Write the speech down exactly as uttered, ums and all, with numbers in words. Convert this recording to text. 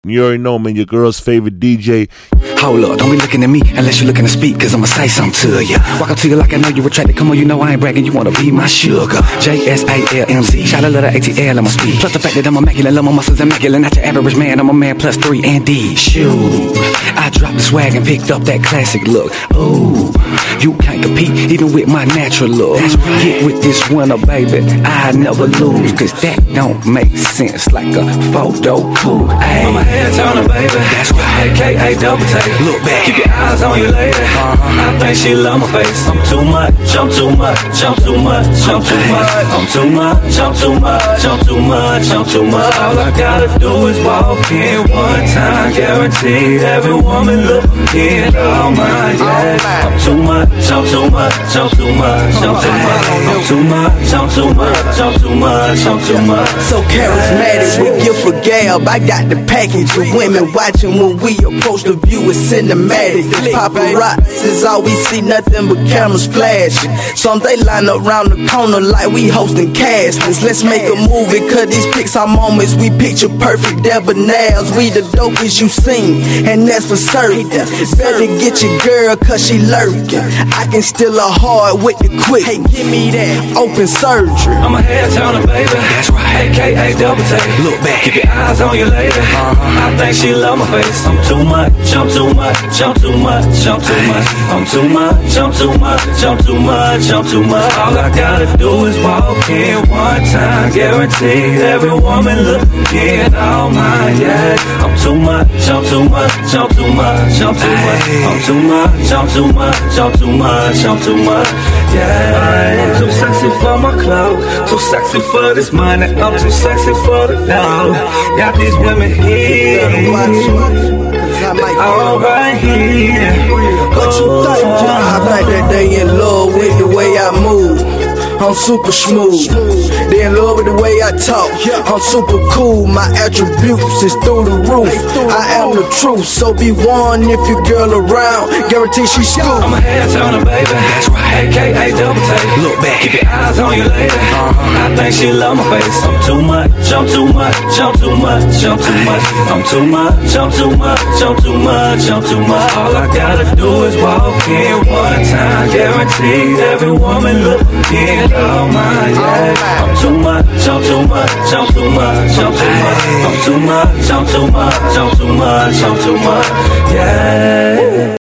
You already know, man, your girl's favorite D J. Hold up, don't be looking at me unless you're looking to speak, cause I'ma say something to ya. Walk up to you like I know you attracted. Come on, you know I ain't bragging, you wanna be my sugar. J S A L M Z, shout a little A T L on my speed. Plus the fact that I'm immaculate, love my muscles immaculate. Not your average man, I'm a man plus three and D. Shoot, I dropped the swag and picked up that classic look. Ooh, you can't compete even with my natural look. That's right. Get with this winner, baby, I never lose, cause that don't make sense like a photo cool. Ay. I'm a head turner, baby. That's right. A K A double take. Look back. Keep your eyes on you, lady. Uh-huh. I think she love my face. I'm too much, I'm too much, I'm too much, I'm too much. I'm too much, I'm too much, I'm too much, I'm too much. All I gotta do is walk in one time, guaranteed every woman look in all mine. Yeah. I'm too much, I'm too much, I'm too much, I'm too much. I'm too much, I'm too much, I'm too much, I'm too much. So charismatic with gift for gab. I got the package of women watching when we approach the view. It's cinematic. Paparazzi is all we see, nothing but cameras flashing. Some they line up round the corner like we hosting castings. Let's make a movie, cause these pics are moments we picture perfect debonaires. We the dopest you seen, and that's for certain. Better get your girl, cause she lurking. I can steal her heart with the quick. Hey, give me that open surgery. I'm a head turner, baby. That's right. A K A double take. Look back. Keep your eyes on you, lady. Uh-huh. I think she love my face. I'm too much, I'm too much, I'm too much, I'm too much. I'm too much, I'm too much, I'm too much, I'm too much. All I gotta do is walk in one time, guaranteed every woman look in all mine. Yeah, I'm too much, I'm too much, I'm too much, I'm too much. I'm too much, I'm too much, I'm too much, I'm too much. Yeah, I'm too sexy for my clothes, too sexy for this money. I'm too sexy for the dog. Got these women here, all right here. What you think? I think that they in love with the way I move. I'm super smooth. They in love with the way I talk. I'm super cool. My attributes is through the roof. I am the truth, so be warned if your girl around. Guarantee she school. I'm a head turner, baby. That's right. A K A double take. Look back. Keep your eyes on you, lady. Uh-huh. I think she love my face. I'm too much, I'm too much, I'm too much, I'm too much. I'm too much, I'm too much, I'm too much, I'm too much. All I gotta do is walk in one time, guaranteed every woman look in all mine. Yeah, I'm too much, I'm too much, I'm too much, I'm too much. I'm too much, I'm too much, I'm too much, I'm too much. Yeah.